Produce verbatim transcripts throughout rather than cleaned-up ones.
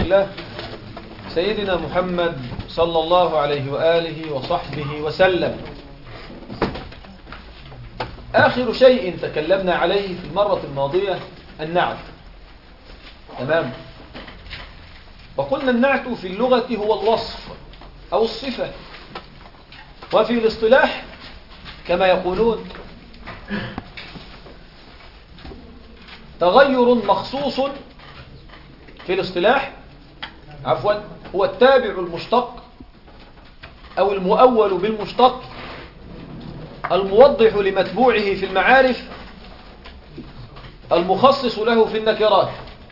الله سيدنا محمد صلى الله عليه وآله وصحبه وسلم. آخر شيء تكلمنا عليه في المرة الماضية النعت. تمام. وقلنا النعت في اللغة هو الوصف أو الصفة، وفي الاصطلاح كما يقولون تغير مخصوص في الاصطلاح عفوا هو التابع المشتق أو المؤول بالمشتق الموضح لمتبوعه في المعارف المخصص له في النكرات.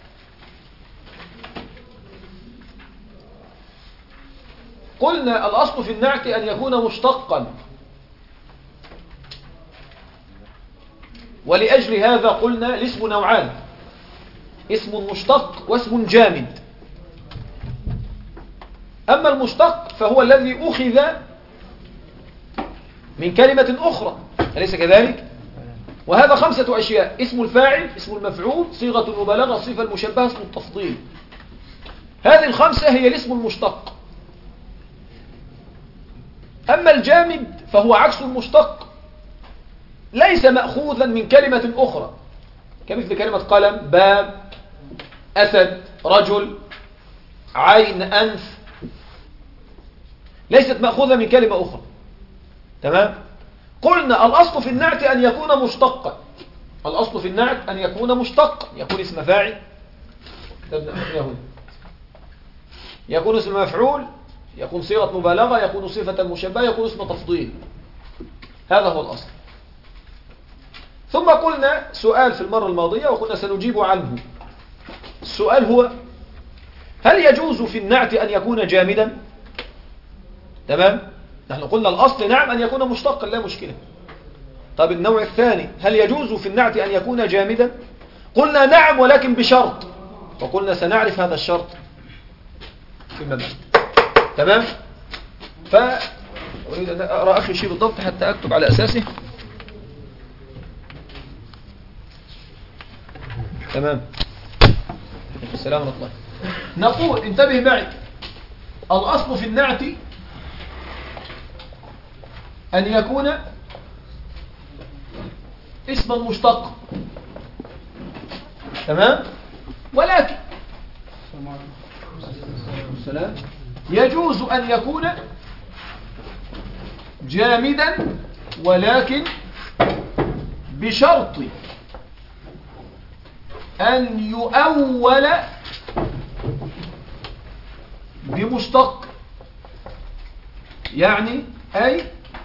قلنا الأصل في النعت أن يكون مشتقا، ولأجل هذا قلنا الاسم نوعان: اسم مشتق واسم جامد. أما المشتق فهو الذي أخذ من كلمة أخرى، أليس كذلك؟ وهذا خمسة أشياء: اسم الفاعل، اسم المفعول، صيغة المبالغة، الصفة المشبهة، اسم التفضيل. هذه الخمسة هي الاسم المشتق. أما الجامد فهو عكس المشتق، ليس مأخوذا من كلمة أخرى، كمثل كلمة قلم، باب، أسد، رجل، عين، أنف، ليست مأخوذة من كلمة أخرى. تمام؟ قلنا الأصل في النعت أن يكون مشتقا. الأصل في النعت أن يكون مشتقا، يكون اسم فاعل، يكون اسم مفعول، يكون صيغة مبالغة، يكون صفة مشبهة، يكون اسم تفضيل. هذا هو الأصل. ثم قلنا سؤال في المرة الماضية وقلنا سنجيب عنه. السؤال هو: هل يجوز في النعت أن يكون جامدا؟ تمام؟ نحن قلنا الأصل نعم أن يكون مشتقا، لا مشكلة. طب النوع الثاني: هل يجوز في النعت أن يكون جامدا؟ قلنا نعم، ولكن بشرط، وقلنا سنعرف هذا الشرط فيما بعد. تمام؟ فأريد أن أقرأ أخي شيء بالضبط حتى أكتب على أساسه. تمام. السلام ورحمة الله. نقول انتبه معي: الأصل في النعت أن يكون اسما مشتق. تمام؟ ولكن السلام يجوز أن يكون جامدا، ولكن بشرط أن يؤول بمشتق. يعني أي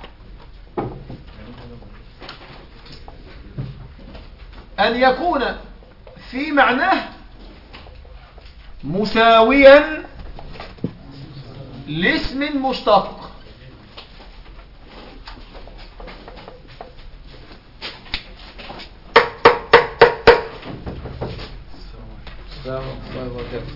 أن يكون في معناه مساويا لاسم مشتق. السلام عليكم ورحمة الله وبركاته.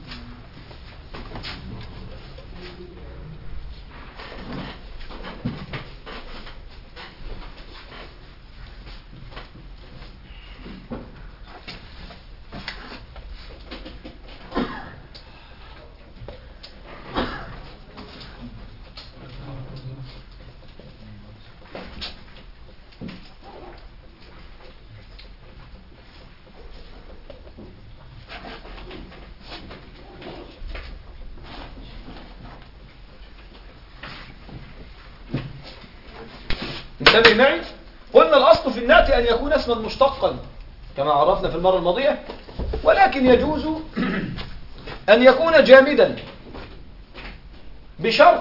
انتبه معي. قلنا الأصل في النعت أن يكون اسما مشتقا كما عرفنا في المرة الماضية، ولكن يجوز أن يكون جامدا بشرط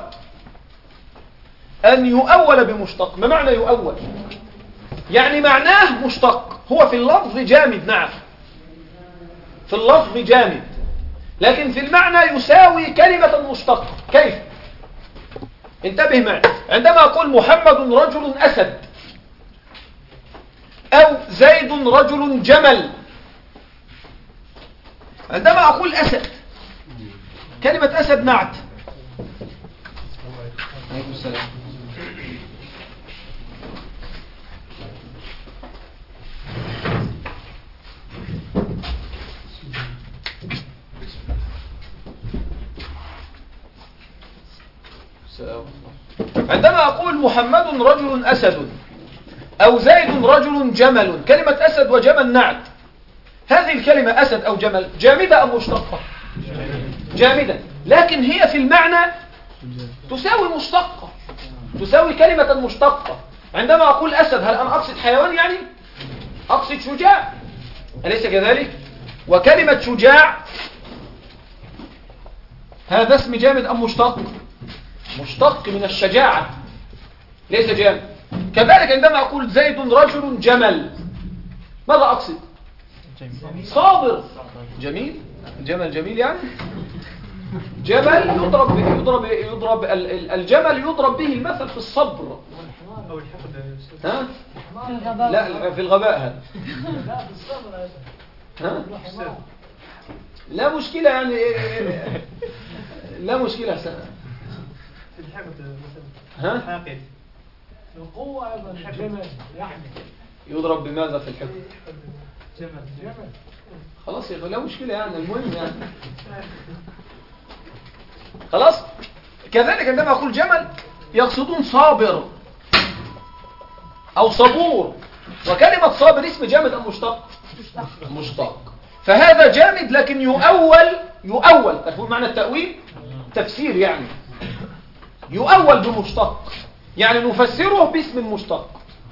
أن يؤول بمشتق. ما معنى يؤول؟ يعني معناه مشتق، هو في اللفظ جامد، نعم في اللفظ جامد، لكن في المعنى يساوي كلمة مشتقة. كيف؟ انتبه معي. عندما أقول محمد رجل أسد، أو زيد رجل جمل، عندما أقول أسد، كلمة أسد نعت. عليكم السلام. عندما أقول محمد رجل أسد أو زيد رجل جمل، كلمة أسد وجمل نعت. هذه الكلمة أسد أو جمل جامدة أم مشتقة؟ جامدة، لكن هي في المعنى تساوي مشتقة، تساوي كلمة مشتقة. عندما أقول أسد هل أنا أقصد حيوان؟ يعني أقصد شجاع، أليس كذلك؟ وكلمة شجاع هذا اسم جامد أم مشتق؟ مشتق من الشجاعة، ليس جامد. كذلك عندما أقول زيد رجل جمل ماذا أقصد؟ صابر. جميل، جمل جميل يعني جمل يضرب يضرب يضرب الجمل يضرب به المثل في الصبر. ها؟ لا في الغباء هذا. ها؟ لا مشكلة يعني، لا مشكلة سنة. ها؟ القوة أيضا جمل يعني يضرب بماذا في الحكم؟ جمل جمل. خلاص يا اخي لا مشكلة يعني، المهم يعني خلاص. كذلك عندما أقول جمل يقصدون صابر أو صبور، وكلمة صابر اسم جامد أم مشتق؟ مشتق. فهذا جامد لكن يؤول يؤول تفهم معنى التأويل؟ تفسير يعني يؤول بمشتق، يعني نفسره باسم مشتق.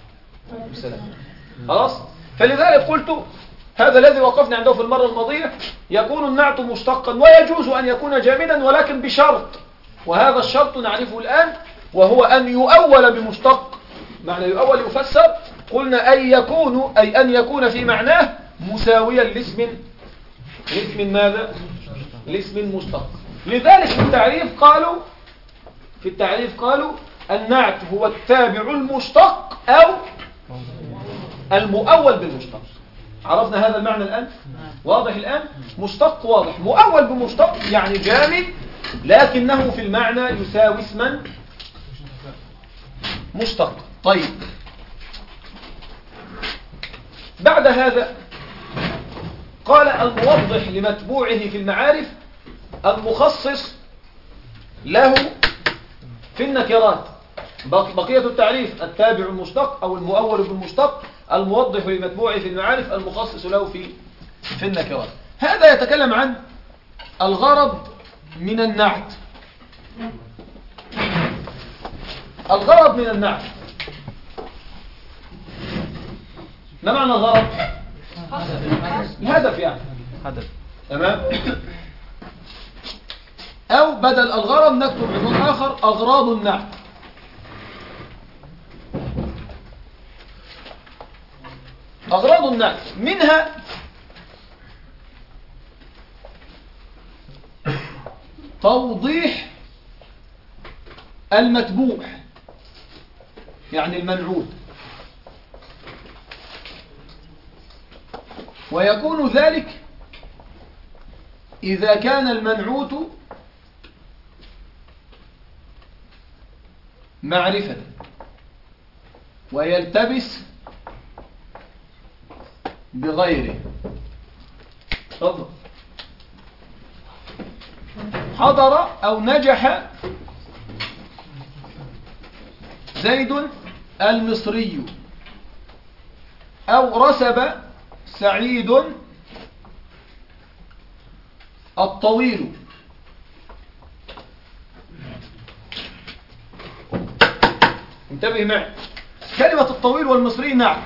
خلاص. فلذلك قلت هذا الذي وقفنا عنده في المرة الماضية، يكون النعت مشتقا ويجوز أن يكون جامدا ولكن بشرط، وهذا الشرط نعرفه الآن، وهو أن يؤول بمشتق. معنى يؤول يفسر قلنا أن يكون أي أن يكون في معناه مساويا لاسم لاسم ماذا؟ لاسم مشتق. لذلك في التعريف قالوا في التعريف قالوا النعت هو التابع المشتق أو المؤول بالمشتق. عرفنا هذا المعنى الآن؟ واضح الآن؟ مشتق واضح، مؤول بمشتق يعني جامد لكنه في المعنى يساوي اسما مشتق. طيب بعد هذا قال الموضح لمتبوعه في المعارف المخصص له في النكرات. بقية التعريف التابع المشتق أو المؤول بالمشتق، الموضح لمتبوعه في المعارف المخصص له في في النكرات. هذا يتكلم عن الغرض من النعت. الغرض من النعت ما معنى الغرض؟ الهدف يعني. هدف. تمام. أو بدل الغرض نكتب عنوان آخر أغراض النعت. أغراض النعت منها توضيح المتبوع يعني المنعوت، ويكون ذلك إذا كان المنعوت معرفة ويلتبس بغيره. تفضل. حضر أو نجح زيد المصري، أو رسب سعيد الطويل. انتبه معي، كلمة الطويل والمصري نعت،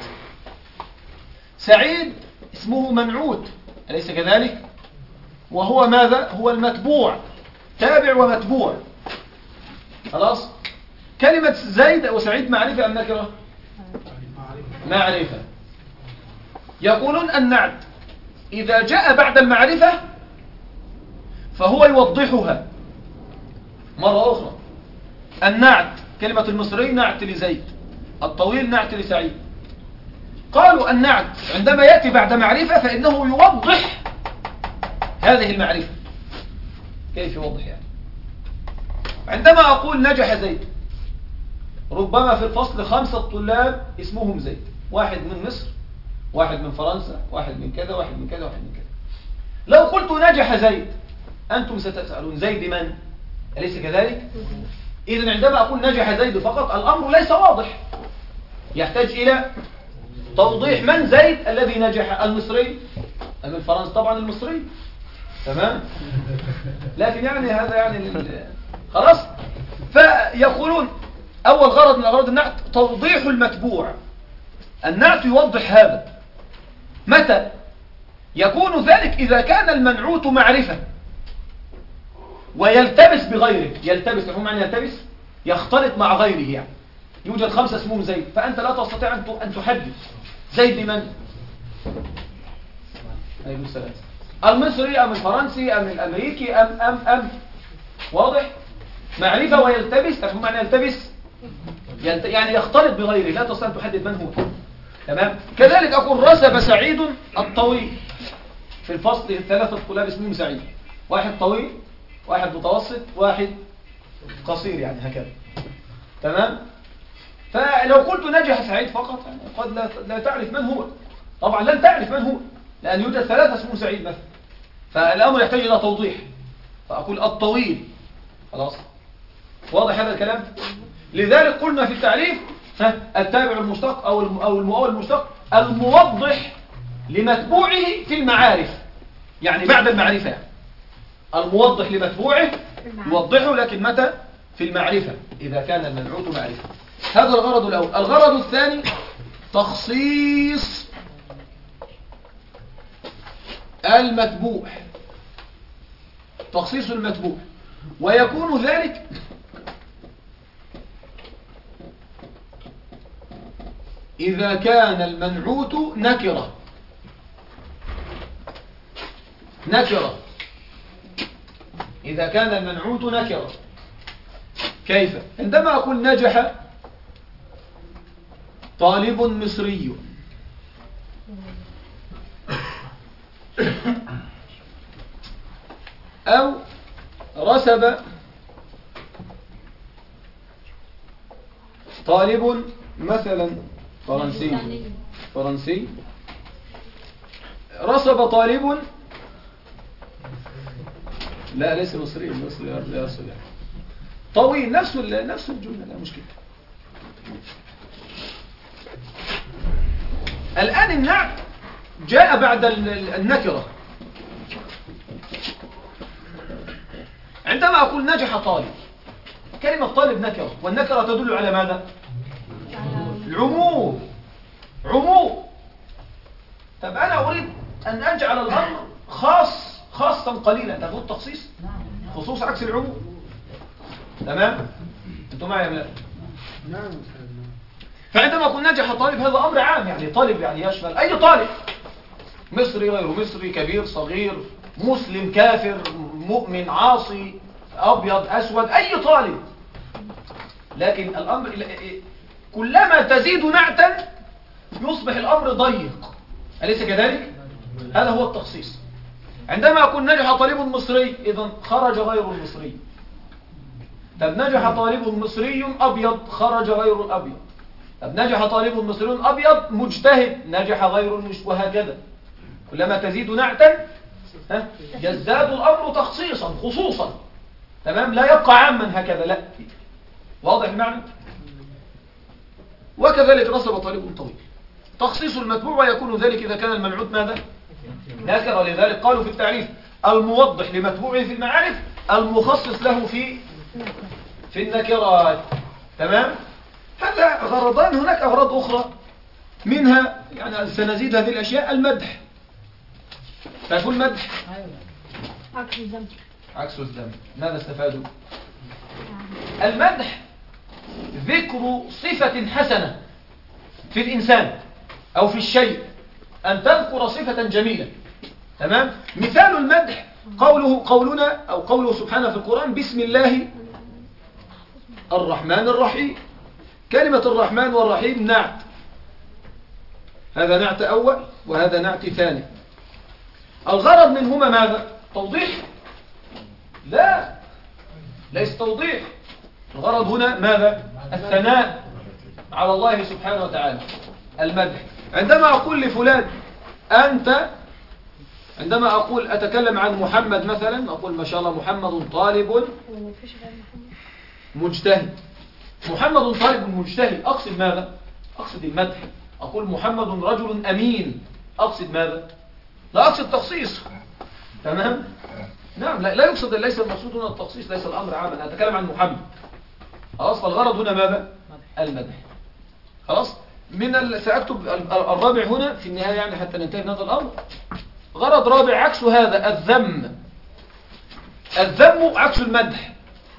سعيد اسمه منعوت أليس كذلك؟ وهو ماذا؟ هو المتبوع، تابع ومتبوع. خلاص. كلمة زيد أو سعيد معرفة أم نكرة؟ معرفة. يقولون النعت إذا جاء بعد المعرفة فهو يوضحها مرة أخرى. النعت كلمة المصري نعت لزيد، الطويل نعت لسعيد. قالوا النعت عندما يأتي بعد معرفة فإنه يوضح هذه المعرفة. كيف يوضح يعني؟ عندما أقول نجح زيد، ربما في الفصل خمسة طلاب اسمهم زيد، واحد من مصر، واحد من فرنسا، واحد من كذا، واحد من كذا، واحد من كذا. لو قلت نجح زيد أنتم ستسألون زيد من؟ أليس كذلك؟ إذن عندما أقول نجح زيد فقط الأمر ليس واضح، يحتاج إلى توضيح. من زيد الذي نجح؟ المصري أم الفرنسي؟ طبعا المصري. تمام. لكن يعني هذا يعني خلاص. فيقولون أول غرض من أغراض النعت توضيح المتبوع. النعت يوضح هذا. متى يكون ذلك؟ إذا كان المنعوت معرفة ويلتبس بغيره. يلتبس هم معنى يلتبس يختلط مع غيره، يعني يوجد خمسة اسمهم زيد، فأنت لا تستطيع أن تحدد زيد لمن. عليكم السلام. المصري أم الفرنسي أم الأمريكي أم أم أم واضح؟ معرفة ويلتبس. تفهم معنى يلتبس؟ يلت... يعني يختلط بغيره، لا تستطيع أن تحدد من هو. تمام. كذلك أقول رسب سعيد الطويل. في الفصل الثلاثة طلاب اسمهم سعيد، واحد طويل واحد متوسط واحد قصير، يعني هكذا. تمام. فلو قلت نجح سعيد فقط يعني قد لا, لا تعرف من هو. طبعا لن تعرف من هو لأن يوجد ثلاثة اسمهم سعيد مثلا، فالأمر يحتاج إلى توضيح، فأقول الطويل. خلاص واضح هذا الكلام. لذلك قلنا في التعريف التابع المشتق أو أو المؤول المشتق الموضح لمتبوعه في المعارف، يعني بعد المعرفة. الموضح لمتبوعه يوضحه، لكن متى؟ في المعرفة، إذا كان المنعوت معرفة. هذا الغرض الأول. الغرض الثاني تخصيص المتبوع. تخصيص المتبوع، ويكون ذلك إذا كان المنعوت نكرة. نكرة إذا كان المنعوت نكرة. كيف؟ عندما أقول نجح طالب مصري، أو رسب طالب مثلا فرنسي فرنسي رسب طالب، لا ليس مصري، مصري لا يرسب طويل، نفس نفس الجملة، لا مشكلة. الآن النعت جاء بعد النكرة. عندما أقول نجح طالب، كلمة طالب نكرة، والنكرة تدل على ماذا؟ العموم. عموم. طب أنا أريد أن أجعل الأمر خاص خاصا قليلا، تقول تخصيص خصوص عكس العموم. تمام؟ أنتم معي يا بلاد؟ نعم. فعندما أقول نجح طالب هذا أمر عام، يعني طالب يعني يشمل أي طالب، مصري غير مصري، كبير صغير، مسلم كافر، مؤمن عاصي، أبيض أسود، أي طالب. لكن الأمر كلما تزيد نعتا يصبح الأمر ضيق، أليس كذلك؟ هذا هو التخصيص. عندما أقول نجح طالب مصري، إذن خرج غير المصري. طب نجح طالب مصري أبيض، خرج غير الأبيض. طب نجح طالب مصري أبيض مجتهد، نجح غير المجتهد، وهكذا. كلما تزيد نعتا يزداد الأمر تخصيصا خصوصا. تمام؟ لا يبقى عاما هكذا، لا. واضح المعنى؟ وكذلك رسب طالب طويل. تخصيص المتبوع، ويكون ذلك إذا كان المنعوت ماذا؟ نكرة. ولذلك قالوا في التعريف الموضح لمتبوعه في المعارف، المخصص له في في النكرات. تمام؟ هذا غرضان. هناك أغراض أخرى منها يعني سنزيد هذه الأشياء. المدح. تعرفون المدح؟ عكس الذم. عكس الذم. ماذا استفادوا؟ المدح ذكر صفة حسنة في الإنسان أو في الشيء، أن تذكر صفة جميلة. تمام؟ مثال المدح قوله قولنا أو قوله سبحانه في القرآن بسم الله الرحمن الرحيم. كلمة الرحمن والرحيم نعت، هذا نعت أول وهذا نعت ثاني. الغرض منهما ماذا؟ توضيح؟ لا، ليس توضيح. الغرض هنا ماذا؟ الثناء على الله سبحانه وتعالى، المدح. عندما أقول لفلان أنت، عندما أقول أتكلم عن محمد مثلا، أقول ما شاء الله محمد طالب مجتهد. محمد طالب مجتهد، أقصد ماذا؟ أقصد المدح. أقول محمد رجل أمين، أقصد ماذا؟ لا أقصد تخصيص. تمام؟ نعم، لا, لا يقصد، ليس المقصود هنا التخصيص، ليس الأمر عاما، أنا أتكلم عن محمد. خلاص، فالغرض هنا ماذا؟ المدح. خلاص، من سأكتب الرابع هنا في النهاية يعني حتى ننتهي من هذا الأمر. غرض رابع عكس هذا، الذم. الذم عكس المدح.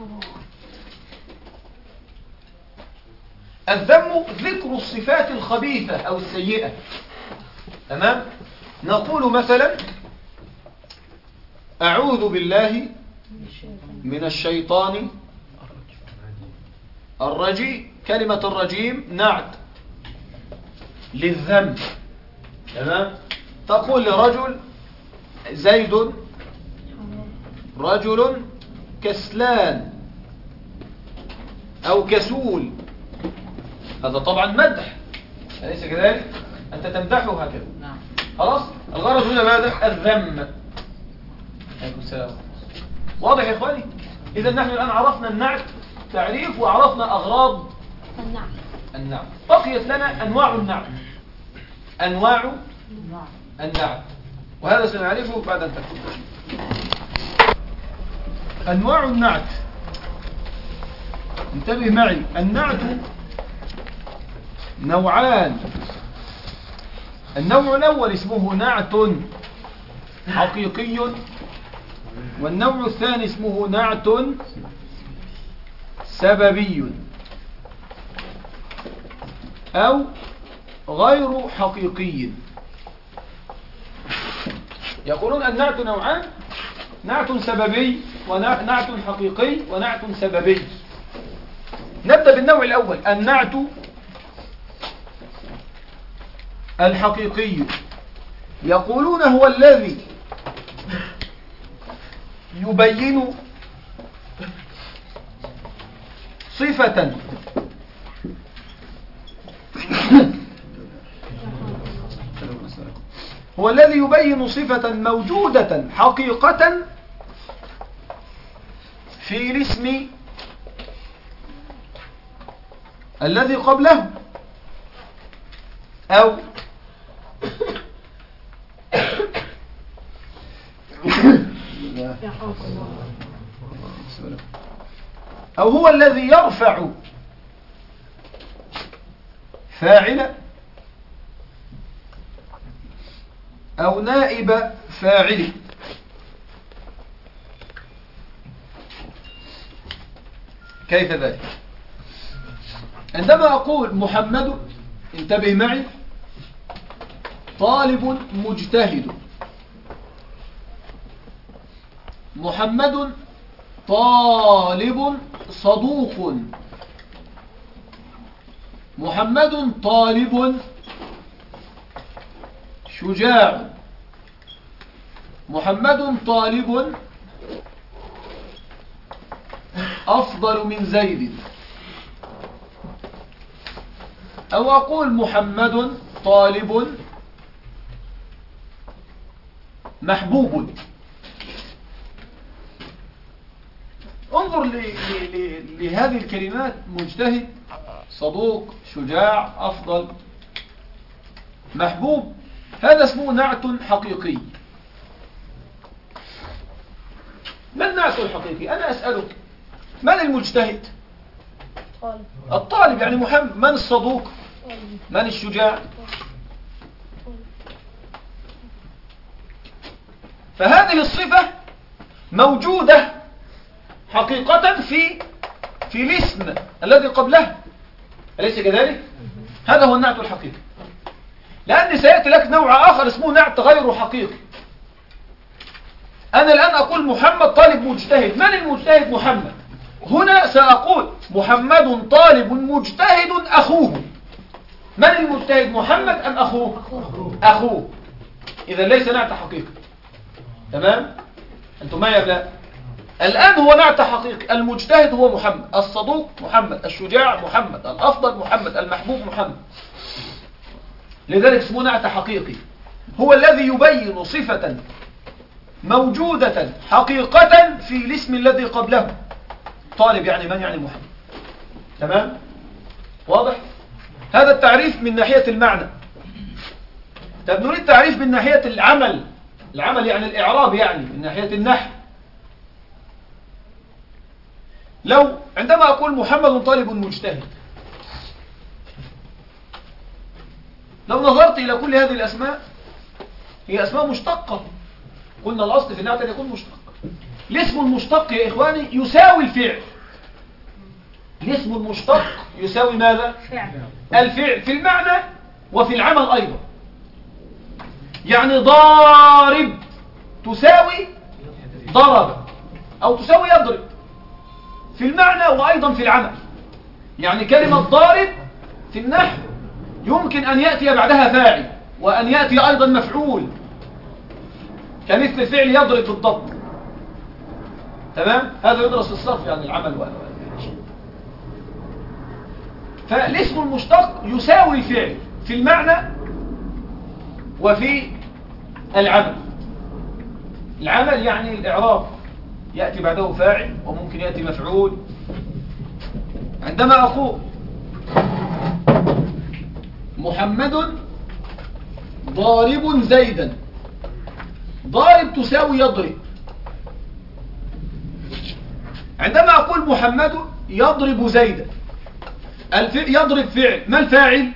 الذم ذكر الصفات الخبيثة أو السيئة. تمام؟ نقول مثلا أعوذ بالله من الشيطان الرجيم. كلمة الرجيم نعت للذم. تمام؟ تقول لرجل زيد رجل كسلان أو كسول، هذا طبعا مدح، أليس كذلك؟ أنت تمدحه هكذا. نعم. خلاص، الغرض هنا ماذا؟ الذم. عليكم السلام. واضح يا إخواني؟ إذا نحن الآن عرفنا النعت تعريف، وعرفنا أغراض النعم. النعت. بقيت لنا أنواع النعت. أنواع نعم. النعت، وهذا سنعرفه بعد أن تكتب. أنواع النعت، انتبه معي. النعت نوعان. النوع الأول اسمه نعت حقيقي، والنوع الثاني اسمه نعت سببي أو غير حقيقي. يقولون النعت نوعان، نعت سببي ونعت حقيقي ونعت سببي. نبدأ بالنوع الأول، النعت الحقيقي. يقولون هو الذي يبين صفة هو الذي يبين صفة موجودة حقيقة في الاسم الذي قبله، أو أو هو الذي يرفع فاعل أو نائب فاعل. كيف ذلك؟ عندما أقول محمد، انتبه معي، طالب مجتهد. محمد طالب صدوق. محمد طالب شجاع. محمد طالب أفضل من زيد. أو أقول محمد طالب محبوب. انظر لهذه الكلمات: مجتهد، صدوق، شجاع، أفضل، محبوب. هذا اسمه نعت حقيقي. ما النعت الحقيقي؟ أنا أسألك، من المجتهد؟ طالب. الطالب يعني محمد. من الصدوق؟ طالب. من الشجاع؟ فهذه الصفة موجودة حقيقة في في الاسم الذي قبله، أليس كذلك؟ هذا هو النعت الحقيقي. لأني سيأتي لك نوع آخر اسمه نعت غير حقيقي. أنا الآن أقول محمد طالب مجتهد. من المجتهد؟ محمد. هنا سأقول محمد طالب مجتهد أخوه. من المجتهد؟ محمد أم أخوه؟ أخوه. إذا ليس نعت حقيقي. تمام؟ أنتم معي يا أبناء؟ الآن هو نعت حقيقي. المجتهد هو محمد، الصدوق محمد، الشجاع محمد، الأفضل محمد، المحبوب محمد. لذلك اسمه نعت حقيقي. هو الذي يبين صفة موجودة حقيقة في الاسم الذي قبله. طالب يعني من يعني محمد. تمام؟ واضح؟ هذا التعريف من ناحية المعنى. طب نريد تعريف من ناحية العمل. العمل يعني الإعراب، يعني من ناحية النحو. لو عندما أقول محمد طالب مجتهد، لو نظرت إلى كل هذه الأسماء هي أسماء مشتقة. قلنا الأصل في النعت أن يكون مشتق. الاسم المشتق يا إخواني يساوي الفعل. الاسم المشتق يساوي ماذا؟ فعل. الفعل في المعنى وفي العمل أيضا. يعني ضارب تساوي ضرب أو تساوي يضرب في المعنى وأيضا في العمل. يعني كلمة ضارب في النحو يمكن أن يأتي بعدها فاعل وأن يأتي أيضا مفعول، كمثل الفعل يضرب بالضبط. تمام؟ هذا يدرس في الصرف، يعني العمل و فالاسم المشتق يساوي الفعل في المعنى وفي العمل. العمل يعني الإعراب، يأتي بعده فاعل وممكن يأتي مفعول. عندما أقول محمد ضارب زيدا، ضارب تساوي يضرب. عندما أقول محمد يضرب زيدا، يضرب فعل، ما الفاعل؟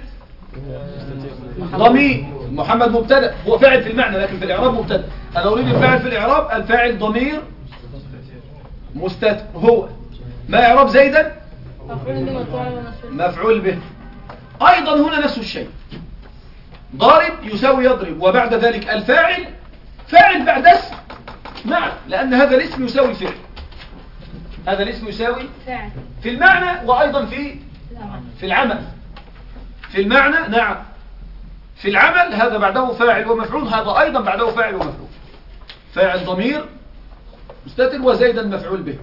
ضمير. محمد مبتدا، هو فاعل في المعنى لكن في الإعراب مبتدا. أنا أريد الفاعل في الإعراب، الفاعل ضمير مستتر. هو ما إعراب زيدا؟ مفعول به. أيضا هنا نفس الشيء، ضارب يساوي يضرب، وبعد ذلك الفاعل فاعل بعد اسم. نعم، لأن هذا الاسم يساوي الفعل. هذا الاسم يساوي فعل في المعنى وأيضا في في العمل. في المعنى نعم، في العمل هذا بعده فاعل ومفعول، هذا أيضا بعده فاعل ومفعول. فاعل ضمير مستتر وزيدا مفعول به.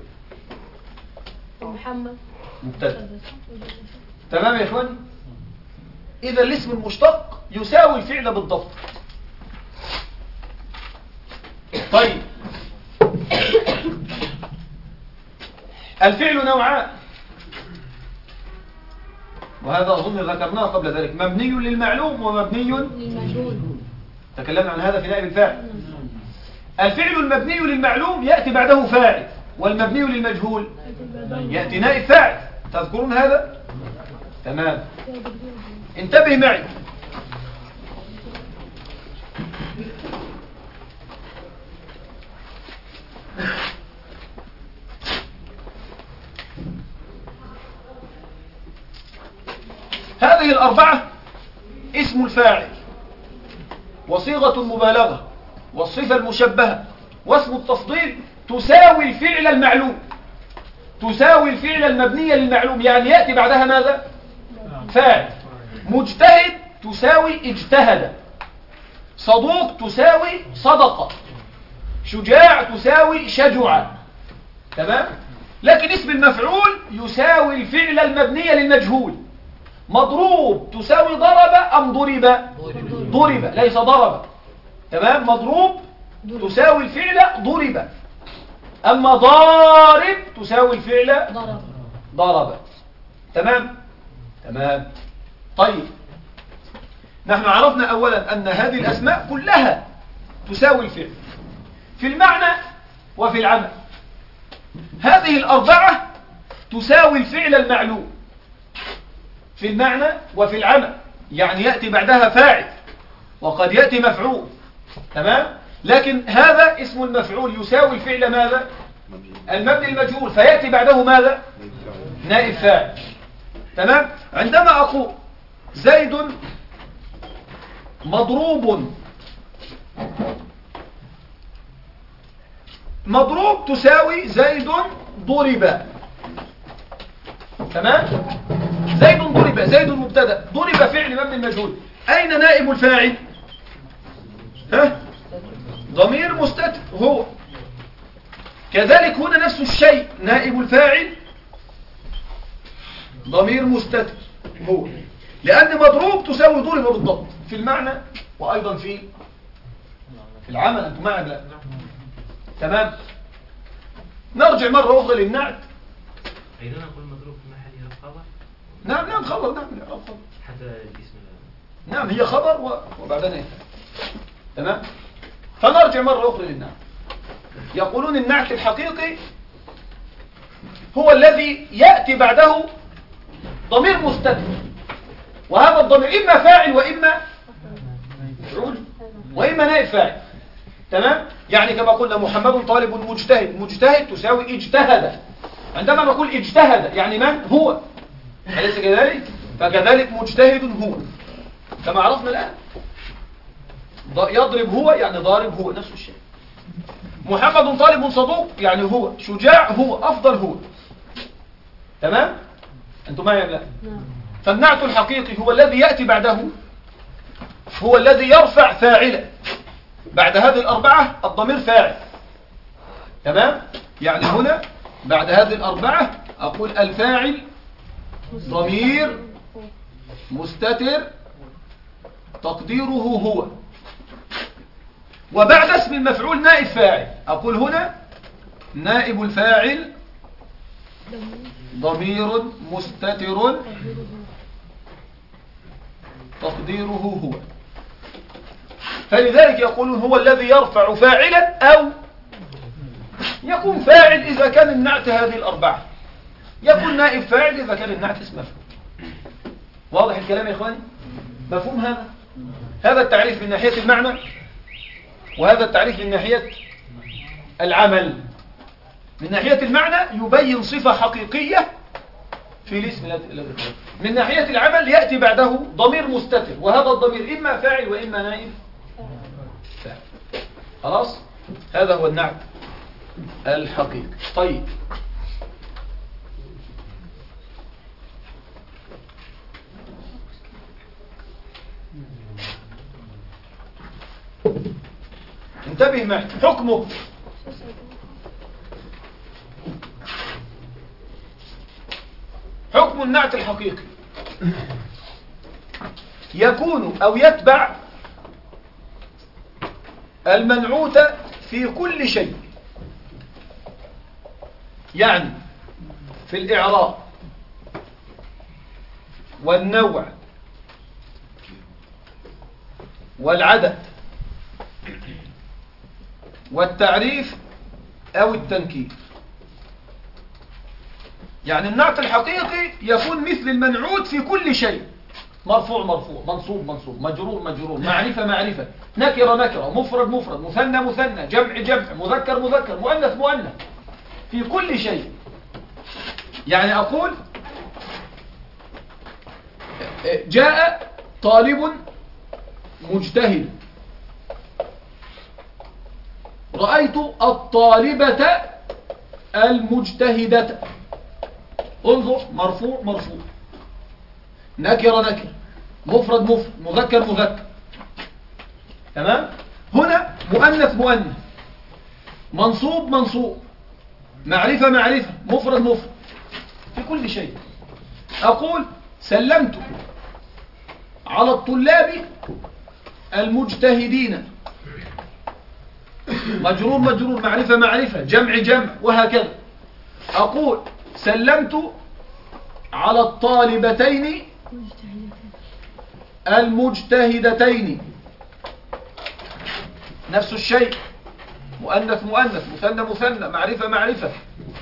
محمد مبتدا. تمام يا إخواني؟ إذا الاسم المشتق يساوي الفعل بالضبط. طيب، الفعل نوعان، وهذا أظن ذكرناه قبل ذلك، مبني للمعلوم ومبني للمجهول. تكلمنا عن هذا في نائب الفاعل. الفعل المبني للمعلوم يأتي بعده فاعل، والمبني للمجهول يأتي نائب فاعل. تذكرون هذا؟ تمام. انتبه معي. هذه الأربعة اسم الفاعل وصيغة المبالغة والصفة المشبهة واسم التفضيل تساوي الفعل المعلوم، تساوي الفعل المبني للمعلوم، يعني يأتي بعدها ماذا؟ فاعل. مجتهد تساوي اجتهد، صدوق تساوي صدق، شجاع تساوي شجع. تمام؟ لكن اسم المفعول يساوي الفعل المبني للمجهول. مضروب تساوي ضرب أم ضرب؟ ضرب ليس ضرب. تمام؟ مضروب تساوي الفعل ضرب، أما ضارب تساوي الفعل ضرب ضرب. تمام؟ تمام. طيب، نحن عرفنا أولا أن هذه الأسماء كلها تساوي الفعل في المعنى وفي العمل. هذه الأربعة تساوي الفعل المعلوم في المعنى وفي العمل، يعني يأتي بعدها فاعل وقد يأتي مفعول. تمام؟ لكن هذا اسم المفعول يساوي الفعل ماذا؟ المبني المجهول، فيأتي بعده ماذا؟ نائب فاعل. تمام؟ عندما أقول زيد مضروب، مضروب تساوي زيد ضرب. تمام؟ زيد ضرب، زيد مبتدا، ضرب فعل مبني المجهول. أين نائب الفاعل؟ ها؟ ضمير مستتر هو. كذلك هنا نفس الشيء، نائب الفاعل ضمير مستتر هو، لأن مضروب تساوي ضرب بالضبط في المعنى وأيضا في في العمل. أنتم معي؟ لا. تمام. نرجع مرة أخرى للنعت أيضا نقول مضروب في محل خبر. نعم نعم خبر، نعم الإعراب خبر. حتى الاسم. نعم هي خبر و... وبعدين إيه. تمام. فنرجع مرة أخرى للنعت. يقولون النعت الحقيقي هو الذي يأتي بعده ضمير مستتر، وهذا الضمير إما فاعل وإما مفعول وإما نائب فاعل. تمام. يعني كما قلنا محمد طالب مجتهد، مجتهد تساوي اجتهد. عندما نقول اجتهد يعني من هو، أليس كذلك؟ فكذلك مجتهد هو كما عرفنا الآن. يضرب هو يعني ضارب هو، نفس الشيء. محمد طالب صدوق يعني هو، شجاع هو، أفضل هو. تمام. أنتم معي لا؟ فالنعت الحقيقي هو الذي يأتي بعده، هو الذي يرفع فاعلا. بعد هذه الأربعة الضمير فاعل. تمام. يعني هنا بعد هذه الأربعة أقول الفاعل ضمير مستتر تقديره هو، وبعد اسم المفعول نائب فاعل. أقول هنا نائب الفاعل ضمير مستتر تقديره هو. فلذلك يقولون هو الذي يرفع فاعلا، أو يكون فاعل إذا كان النعت هذه الأربعة، يكون نائب فاعل إذا كان النعت اسم مفعول. واضح الكلام يا إخواني؟ مفهوم هذا؟ هذا التعريف من ناحية المعنى، وهذا التعريف من ناحية العمل. من ناحية المعنى يبين صفة حقيقية في الاسم الذي من ناحية العمل يأتي بعده ضمير مستتر، وهذا الضمير إما فاعل وإما نائب فاعل. خلاص. هذا هو النعت الحقيقي. طيب انتبه معي. حكمه حكم النعت الحقيقي يكون أو يتبع المنعوت في كل شيء، يعني في الإعراب والنوع والعدد والتعريف أو التنكير. يعني النعت الحقيقي يكون مثل المنعوت في كل شيء، مرفوع مرفوع، منصوب منصوب، مجرور مجرور، معرفة معرفة، نكرة نكرة، مفرد مفرد، مثنى مثنى، جمع جمع، مذكر مذكر، مؤنث مؤنث، في كل شيء. يعني أقول جاء طالب مجتهد، رأيت الطالبة المجتهدة. انظر، مرفوع مرفوع، نكرة نكرة، مفرد مفرد، مذكر مذكر. تمام. هنا مؤنث مؤنث، منصوب منصوب، معرفة معرفة، مفرد مفرد، في كل شيء. أقول سلمت على الطلاب المجتهدين، مجرور مجرور، معرفة معرفة، جمع جمع، وهكذا. أقول سلمت على الطالبتين المجتهدتين، نفس الشيء، مؤنث مؤنث، مثنى مثنى، معرفة معرفة،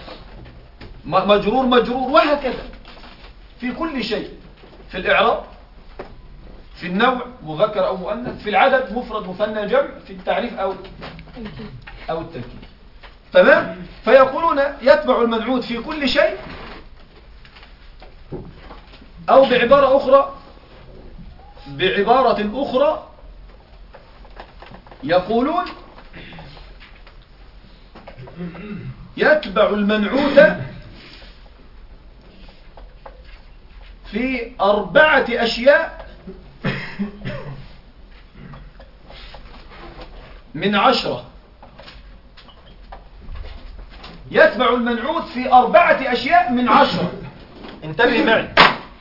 مجرور مجرور، وهكذا في كل شيء. في الإعراب، في النوع مذكر أو مؤنث، في العدد مفرد مثنى جمع، في التعريف أو أو التركيب. تمام. فيقولون يتبع المنعوت في كل شيء، أو بعبارة أخرى بعبارة أخرى يقولون يتبع المنعوت في أربعة أشياء من عشرة. يتبع المنعوت في أربعة أشياء من عشرة. انتبه معي.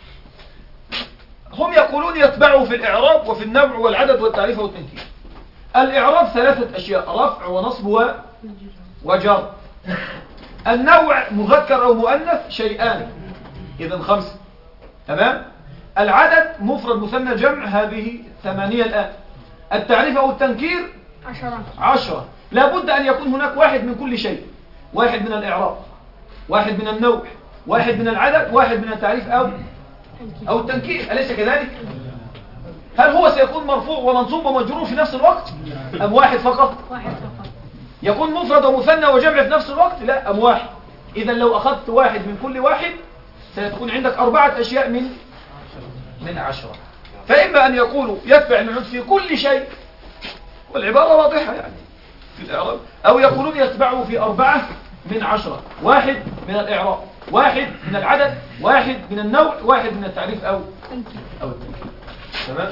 هم يقولون يتبعه في الإعراب وفي النوع والعدد والتعريف والتنكير. الإعراب ثلاثة أشياء: رفع ونصب وجر. النوع مذكر أو مؤنث شيئان، إذن خمسة. تمام. العدد مفرد مثنى جمع، هذه ثمانية الآن. التعريف أو التنكير عشرة. عشرة. لابد أن يكون هناك واحد من كل شيء، واحد من الإعراب، واحد من النوع، واحد من العدد، واحد من التعريف أو أو التنكير. أليس كذلك؟ هل هو سيكون مرفوع ومنصوب ومجرور في نفس الوقت أم واحد فقط؟ واحد فقط. يكون مفرد ومثنى وجمع في نفس الوقت؟ لا، أم واحد. إذا لو أخذت واحد من كل واحد سيكون عندك أربعة أشياء من من عشرة. فإما أن يقولوا يتبع المنعوت في كل شيء، والعبارة واضحة يعني في الإعراب، أو يقولون يتبعه في أربعة من عشرة، واحد من الإعراب، واحد من العدد، واحد من النوع، واحد من التعريف أو أو التنكير. تمام.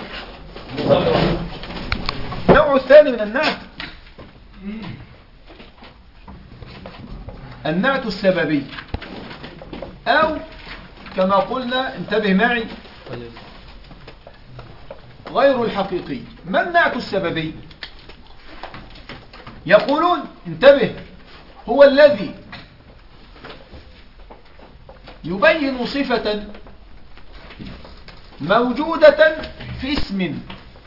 النوع الثاني من النعت النعت السببي، أو كما قلنا انتبه معي غير الحقيقي. ما النعت السببي؟ يقولون انتبه، هو الذي يبين صفة موجودة في اسم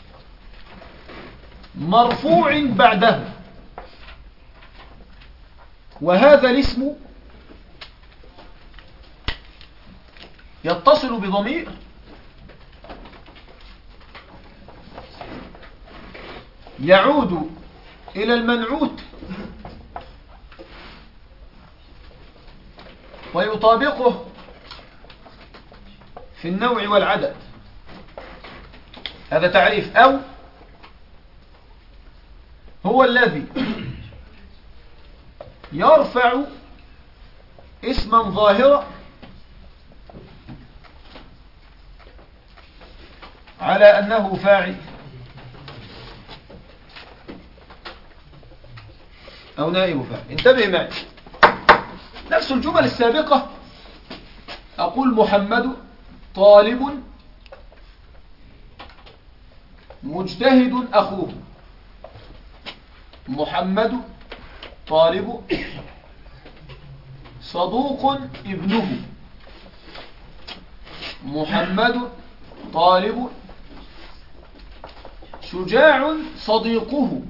مرفوع بعده، وهذا الاسم يتصل بضمير يعود إلى المنعوت ويطابقه في النوع والعدد. هذا تعريف. أو هو الذي يرفع اسما ظاهرا على أنه فاعل أو نائب فاعل. انتبه معي، نفس الجمل السابقة. أقول محمد طالب مجتهد أخوه. محمد طالب صدوق ابنه. محمد طالب شجاع صديقه.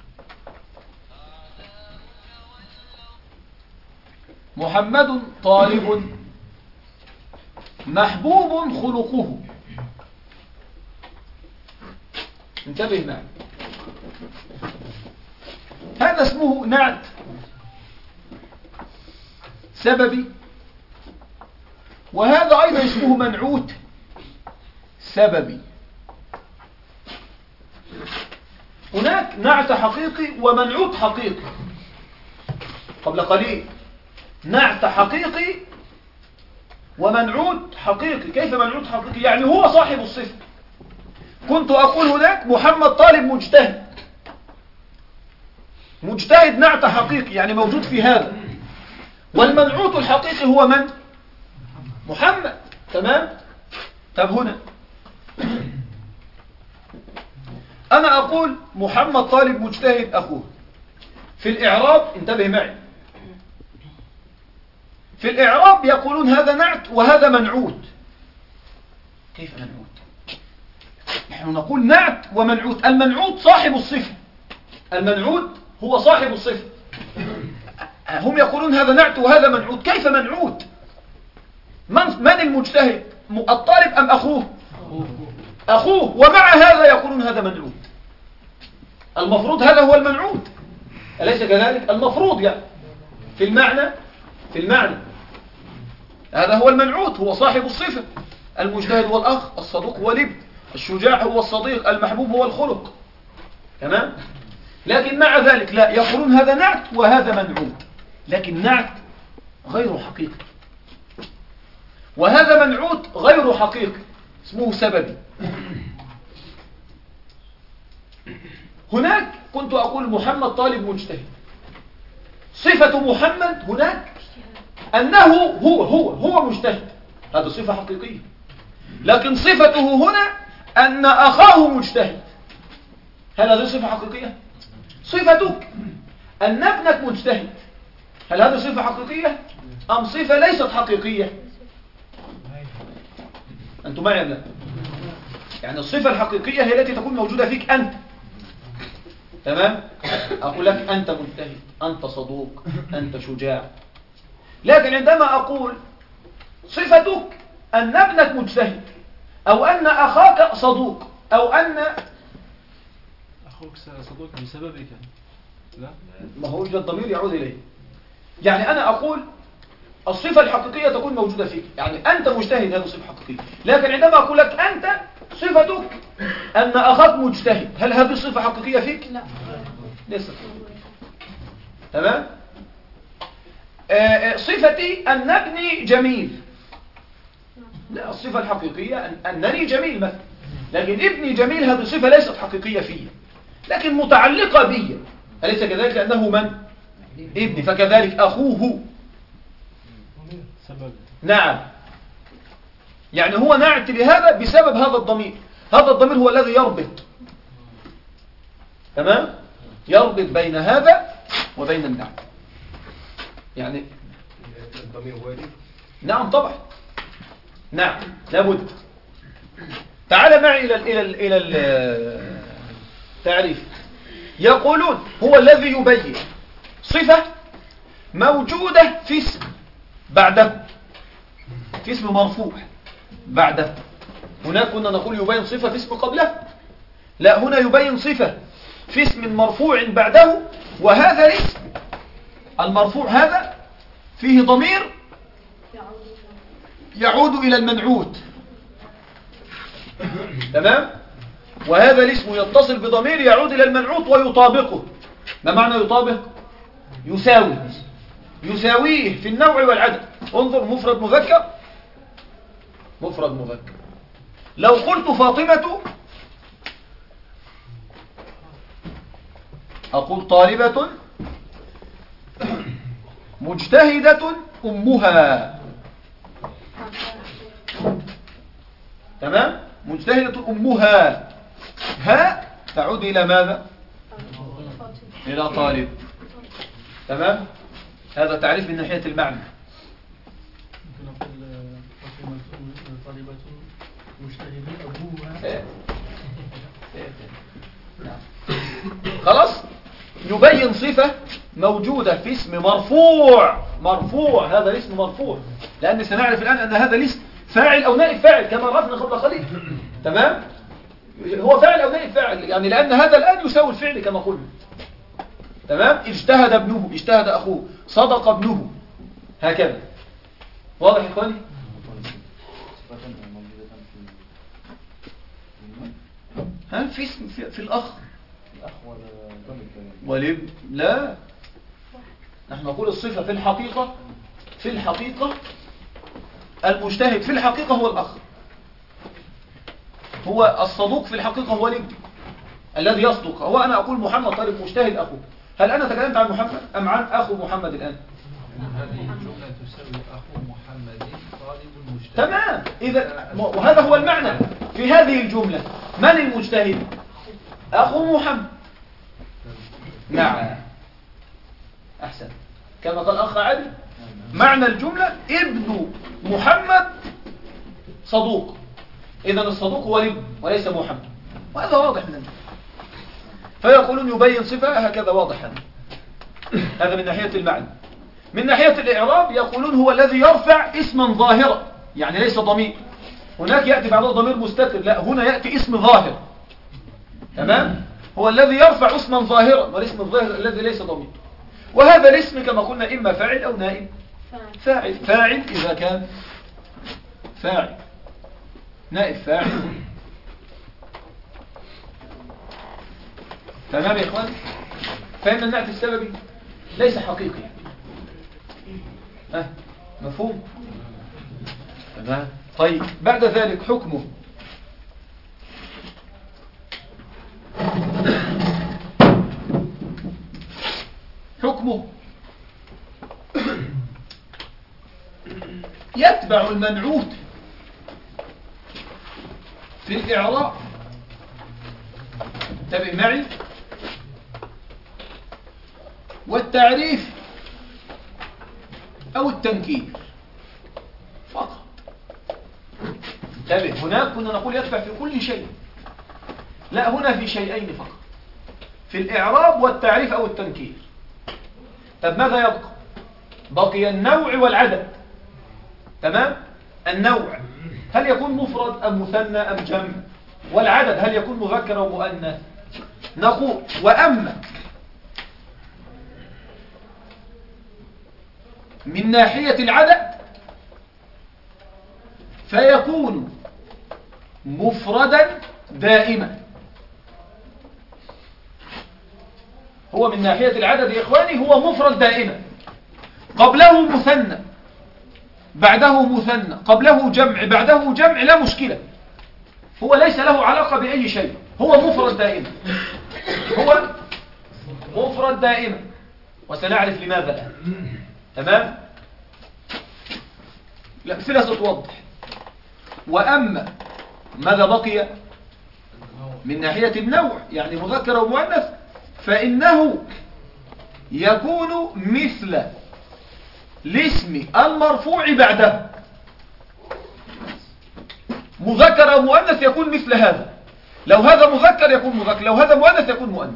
محمد طالب محبوب خلقه. انتبه معي، هذا اسمه نعت سببي، وهذا أيضا اسمه منعوت سببي. هناك نعت حقيقي ومنعوت حقيقي. قبل قليل نعت حقيقي ومنعوت حقيقي. كيف منعوت حقيقي؟ يعني هو صاحب الصفة. كنت أقول هناك محمد طالب مجتهد. مجتهد نعت حقيقي يعني موجود في هذا، والمنعوت الحقيقي هو من؟ محمد. تمام. طب هنا أنا أقول محمد طالب مجتهد أخوه. في الإعراب انتبه معي، في الإعراب يقولون هذا نعت وهذا منعوت. كيف منعوت؟ نحن نقول نعت ومنعوت. المنعوت صاحب الصفة، المنعوت هو صاحب الصفة. هم يقولون هذا نعت وهذا منعوت. كيف منعوت؟ من, من المجتهد؟ الطالب أم أخوه؟ أخوه. ومع هذا يقولون هذا منعوت. المفروض هذا هو المنعوت، أليس كذلك؟ المفروض يعني في المعنى في المعنى هذا هو المنعوت، هو صاحب الصفة. المجتهد هو الأخ، الصدوق هو الابن، الشجاع هو الصديق، المحبوب هو الخلق. تمام. لكن مع ذلك لا، يقولون هذا نعت وهذا منعوت. لكن نعت غير حقيقي، وهذا منعوت غير حقيقي، اسمه سببي. هناك كنت أقول محمد طالب مجتهد. صفة محمد هناك أنه هو هو هو مجتهد، هذا صفة حقيقية. لكن صفته هنا أن أخاه مجتهد، هل هذه صفة حقيقية؟ صفتك أن ابنك مجتهد، هل هذه صفة حقيقية أم صفة ليست حقيقية؟ أنتم معي لا؟ يعني الصفة الحقيقية هي التي تكون موجودة فيك أنت. تمام؟ أقول لك أنت مجتهد، أنت صدوق، أنت شجاع. لكن عندما أقول صفتك أن ابنك مجتهد، أو أن أخاك صدوق، أو أن أخوك صدوق بسببك، لا؟ ما هو الضمير يعود إليه. يعني أنا أقول الصفة الحقيقية تكون موجودة فيك، يعني أنت مجتهد، هذه صفة حقيقية. لكن عندما أقول لك أنت صفتك أن أخاك مجتهد، هل هذه صفة حقيقية فيك؟ لا. ليست. تمام؟ آه صفتي أن ابني جميل، لا، الصفة الحقيقية أن أنني جميل مثلا. لكن ابني جميل هذه صفة ليست حقيقية فيه، لكن متعلقة بي. أليس كذلك؟ لأنه من؟ ابني، فكذلك أخوه. سبب. نعم، يعني هو نعت لهذا بسبب هذا الضمير. هذا الضمير هو الذي يربط، تمام، يربط بين هذا وبين النعت. يعني الضمير واجب. نعم طبعا، نعم لابد. تعال معي إلى ال إلى ال إلى التعريف. يقولون هو الذي يبين صفة موجودة في اسم بعده، في اسم مرفوع بعده. هناك كنا نقول يبين صفة في اسم قبله، لا، هنا يبين صفة في اسم مرفوع بعده، وهذا الاسم المرفوع هذا فيه ضمير يعود إلى المنعوت. تمام؟ وهذا الاسم يتصل بضمير يعود إلى المنعوت ويطابقه. ما معنى يطابق؟ يساوي، يساويه في النوع والعدد. انظر، مفرد مذكر، مفرد مذكر. لو قلت فاطمة أقول طالبة مجتهدة أمها. تمام؟ مجتهدة أمها، ها تعود إلى ماذا؟ إلى طالب. تمام؟ هذا تعريف من ناحية المعنى. ممكن نقول طالبة مجتهدة أبوها. خلاص، يبين صفة موجودة في اسم مرفوع. مرفوع، هذا الاسم مرفوع، لأن سنعرف الآن أن هذا الاسم فاعل أو نائب فاعل كما عرفنا قبل قليل. تمام؟ هو فاعل أو نائب فاعل، يعني لأن هذا الآن يساوي الفعل كما قلنا. تمام؟ اجتهد ابنه، اجتهد أخوه، صدق ابنه، هكذا. واضح يا إخواني؟ هل في اسم في, في الأخ والابن؟ لا، نحن نقول الصفة في الحقيقة، في الحقيقة المجتهد في الحقيقة هو الأخ، هو الصدوق في الحقيقة هو الابن الذي يصدق. هو أنا أقول محمد طالب مجتهد أخوه، هل أنا تكلمت عن محمد أم عن أخو محمد الآن؟ هذه الجملة تساوي أخو محمد طالب مجتهد. تمام، إذا وهذا هو المعنى في هذه الجملة. من المجتهد؟ أخو محمد. نعم، أحسن، كما قال أخ علي، معنى الجملة ابن محمد صدوق، إذن الصدوق هو الابن وليس محمد، وهذا واضح من الجملة. فيقولون يبين صفة، هكذا واضح. هذا من ناحية المعنى. من ناحية الإعراب يقولون هو الذي يرفع اسما ظاهرا، يعني ليس ضمير. هناك يأتي بعده ضمير مستتر، لا، هنا يأتي اسم ظاهر. تمام؟ هو الذي يرفع اسما ظاهرا، والاسم الظاهر الذي ليس ضمير. وهذا الاسم كما قلنا إما فاعل أو نائب فاعل. فاعل إذا كان فاعل، نائب فاعل. تمام يا إخوان؟ فإن النعت السببي ليس حقيقي. ها، مفهوم؟ تمام. طيب، بعد ذلك حكمه. حكمه يتبع المنعوت في الإعراب. انتبه معي. والتعريف أو التنكير فقط. انتبه، هناك كنا نقول يتبع في كل شيء، لا هنا في شيئين فقط، في الإعراب والتعريف أو التنكير. طب ماذا يبقى؟ بقي النوع والعدد. تمام؟ النوع هل يكون مفرد أم مثنى أم جمع؟ والعدد هل يكون مذكر أو مؤنث؟ نقول وأما من ناحية العدد فيكون مفردا دائما. هو من ناحية العدد يا إخواني هو مفرد دائما، قبله مثنى بعده مثنى قبله جمع بعده جمع، لا مشكلة، هو ليس له علاقة بأي شيء، هو مفرد دائما، هو مفرد دائما، وسنعرف لماذا الآن. تمام؟ الأمثلة ستوضح. وأما ماذا بقي من ناحية النوع يعني مذكر ومؤنث فإنه يكون مثل الاسم المرفوع بعده، مذكر أو مؤنث يكون مثل هذا، لو هذا مذكر يكون مذكر، لو هذا مؤنث يكون مؤنث.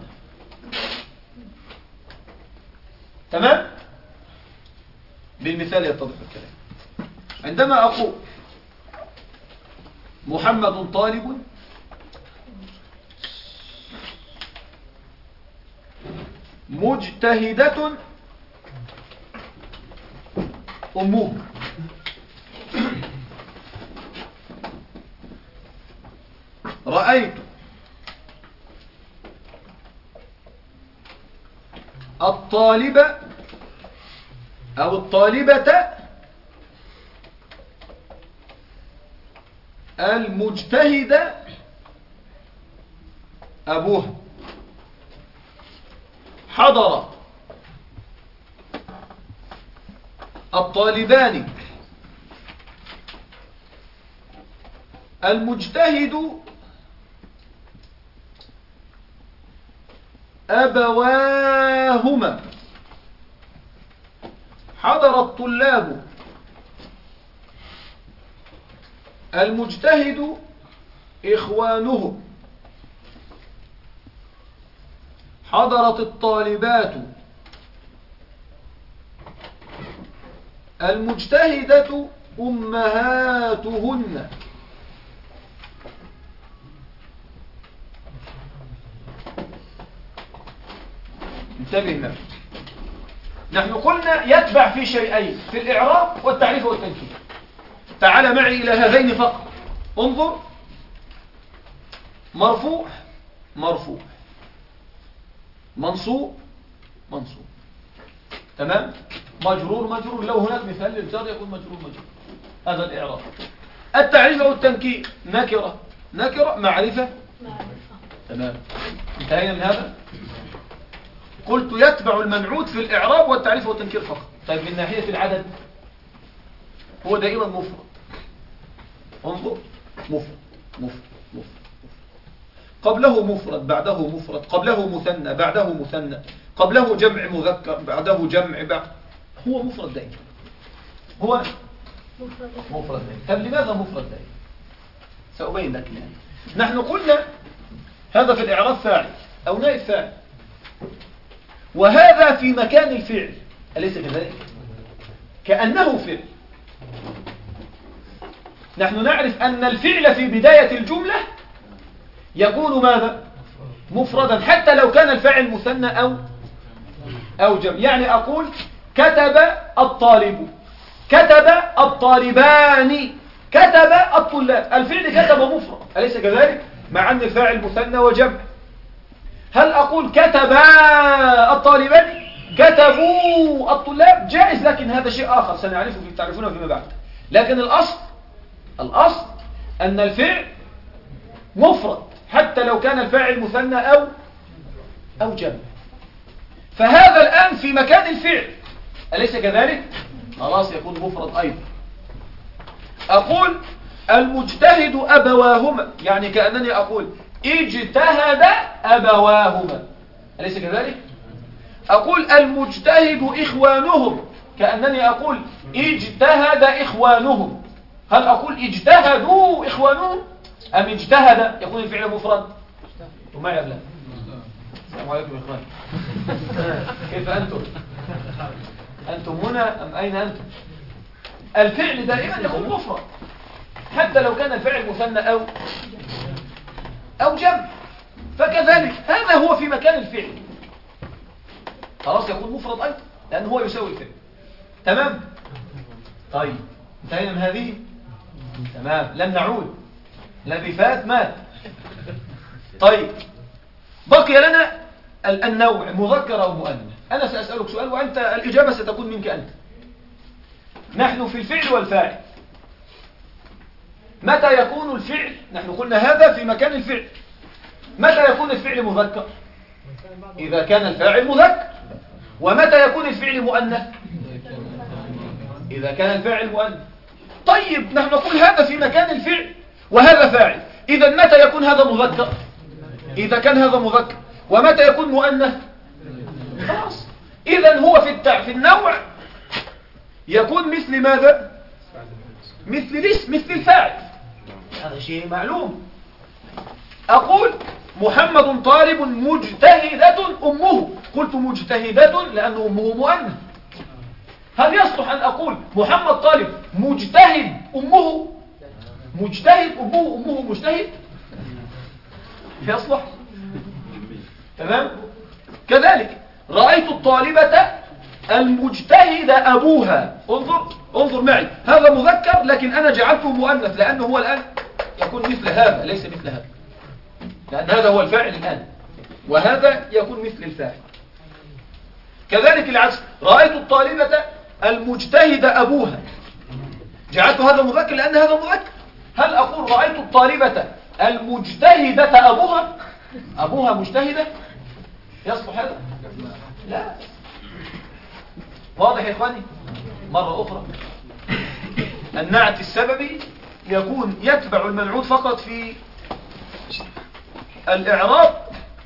تمام؟ بالمثال يتضح الكلام. عندما أقول محمد طالب مجتهدة أمه، رأيت الطالبة أو الطالبة المجتهدة أبوها، حضر الطالبان المجتهد أبواهما، حضر الطلاب المجتهد إخوانهم، حضرت الطالبات المجتهدة أمهاتهن. انتبه معي، نحن قلنا يتبع في شيئين، في الإعراب والتعريف والتنكير. تعال معي إلى هذين فقط، انظر، مرفوع مرفوع، منصوب منصوب، تمام، مجرور مجرور، لو هناك مثال للجر يكون مجرور مجرور، هذا الإعراب. التعريف والتنكير نكرة نكرة معرفة معرفة. تمام، انتهينا من هذا. قلت يتبع المنعوت في الإعراب والتعريف والتنكير فقط. طيب من ناحية العدد هو دائما مفرد، انظر، مفرد مفرد مفرد، قبله مفرد بعده مفرد، قبله مثنى بعده مثنى، قبله جمع مذكر بعده جمع بعد، هو مفرد دائما، هو مفرد دائما. طب لماذا مفرد دائما؟ سأبين لك الآن. نحن قلنا هذا في الإعراب فاعل أو نائب فاعل، وهذا في مكان الفعل، أليس كذلك؟ كأنه فعل. نحن نعرف أن الفعل في بداية الجملة يكون ماذا؟ مفردا، حتى لو كان الفاعل مثنى أو أو جمع. يعني أقول كتب الطالب، كتب الطالبان، كتب الطلاب، الفعل كتب مفرد، أليس كذلك؟ مع أن الفاعل مثنى وجمع. هل أقول كتب الطالبان، كتبوا الطلاب؟ جائز، لكن هذا شيء آخر سنعرفه في تعرفونه فيما بعد. لكن الأصل الأصل أن الفعل مفرد حتى لو كان الفاعل مثنى أو أو جمع. فهذا الآن في مكان الفعل، أليس كذلك؟ خلاص يكون مفرد أيضا. أقول المجتهد أبواهما، يعني كأنني أقول اجتهد أبواهما، أليس كذلك؟ أقول المجتهد إخوانهم، كأنني أقول اجتهد إخوانهم. هل أقول اجتهدوا إخوانهم أم اجتهد يكون الفعل مفرد؟ أنتم معي أم لا؟ السلام عليكم إخواني. كيف أنتم؟ أنتم هنا أم أين أنتم؟ الفعل دائما يكون مفرد حتى لو كان الفعل مثنى أو أو جمع، فكذلك هذا هو في مكان الفعل خلاص يكون مفرد أيضا لأنه هو يساوي الفعل. تمام؟ طيب انتهينا من هذه؟ تمام، لن نعود، الذي فات مات. طيب بقي لنا النوع مذكر أو مؤنث. أنا سأسألك سؤال وأنت الإجابة ستكون منك أنت. نحن في الفعل والفاعل، متى يكون الفعل؟ نحن قلنا هذا في مكان الفعل. متى يكون الفعل مذكر؟ إذا كان الفاعل مذكر. ومتى يكون الفعل مؤنث؟ إذا كان الفاعل مؤنث. طيب نحن نقول هذا في مكان الفعل وهذا فاعل، إذا متى يكون هذا مذكر؟ إذا كان هذا مذكر. ومتى يكون مؤنث؟ خلاص، إذا هو في التع... في النوع يكون مثل ماذا؟ مثل الاسم، مثل الفاعل. هذا شيء معلوم. أقول محمد طالب مجتهدة أمه، قلت مجتهدة لأن أمه مؤنث. هل يصلح أن أقول محمد طالب مجتهد أمه؟ مجتهد أمه، أمه مجتهد؟ يصلح؟ تمام؟ كذلك رأيت الطالبة المجتهدة أبوها. انظر انظر معي، هذا مذكر لكن أنا جعلته مؤنث لأنه هو الآن يكون مثل هذا ليس مثل هذا، لأن هذا هو الفاعل الآن وهذا يكون مثل الفاعل. كذلك العكس، رأيت الطالبة المجتهدة أبوها، جعلت هذا مذكر لأن هذا مذكر. هل أقول رأيت الطالبة المجتهدة أبوها؟ أبوها مجتهدة؟ يصلح هذا؟ لا. واضح يا إخواني؟ مرة أخرى، النعت السببي يكون يتبع المنعوت فقط في الإعراب،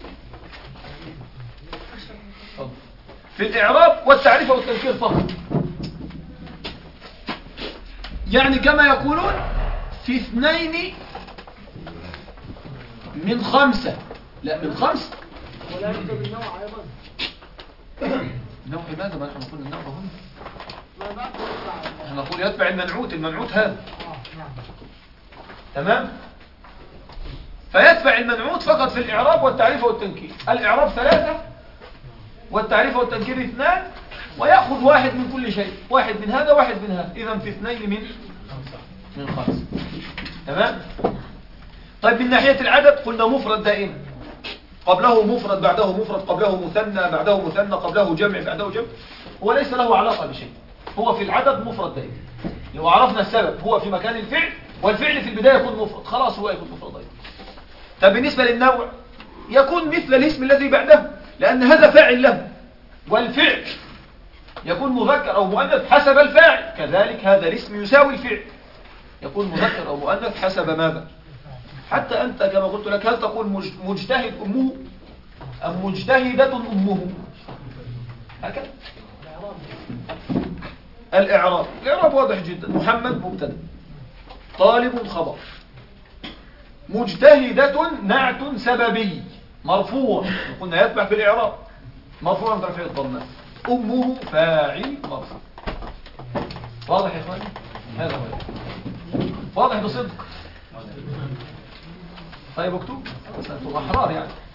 في الإعراب والتعريف والتنكير فقط. يعني كما يقولون في اثنين من خمسة، لا من خمسة. ولا يكتب النوع أيضا. نوع ماذا؟ ما نحن نقول النوع هنا، ما بعد يتبع. نحن نقول يتبع المنعوت، المنعوت هذا. آه نعم. تمام؟ فيتبع المنعوت فقط في الإعراب والتعريف والتنكير. الإعراب ثلاثة والتعريف والتنكير اثنان، ويأخذ واحد من كل شيء، واحد من هذا واحد من هذا، إذن في اثنين من من خمسة. تمام؟ طيب من ناحية العدد قلنا مفرد دائما، قبله مفرد بعده مفرد قبله مثنى بعده مثنى قبله جمع بعده جمع، هو ليس له علاقة بشيء، هو في العدد مفرد دائما. لو عرفنا السبب هو في مكان الفعل، والفعل في البداية يكون مفرد، خلاص هو يكون مفرد أيضا. طب بالنسبة للنوع يكون مثل الاسم الذي بعده، لأن هذا فاعل له، والفعل يكون مذكر أو مؤنث حسب الفاعل، كذلك هذا الاسم يساوي الفعل، يكون مذكر أو مؤنث حسب ماذا؟ حتى أنت كما قلت لك، هل تقول مجتهد أمه أم مجتهدة أمه؟ هكذا الإعراب. الإعراب واضح جدا، محمد مبتدأ، طالب خبر، مجتهدة نعت سببي مرفوع، قلنا يتبع في الإعراب مرفوع من رفع الضمة، أمه فاعل مرفوع. واضح يا إخواني؟ هذا هو واضح بصدق. طيب اكتب، أنتم أحرار يعني.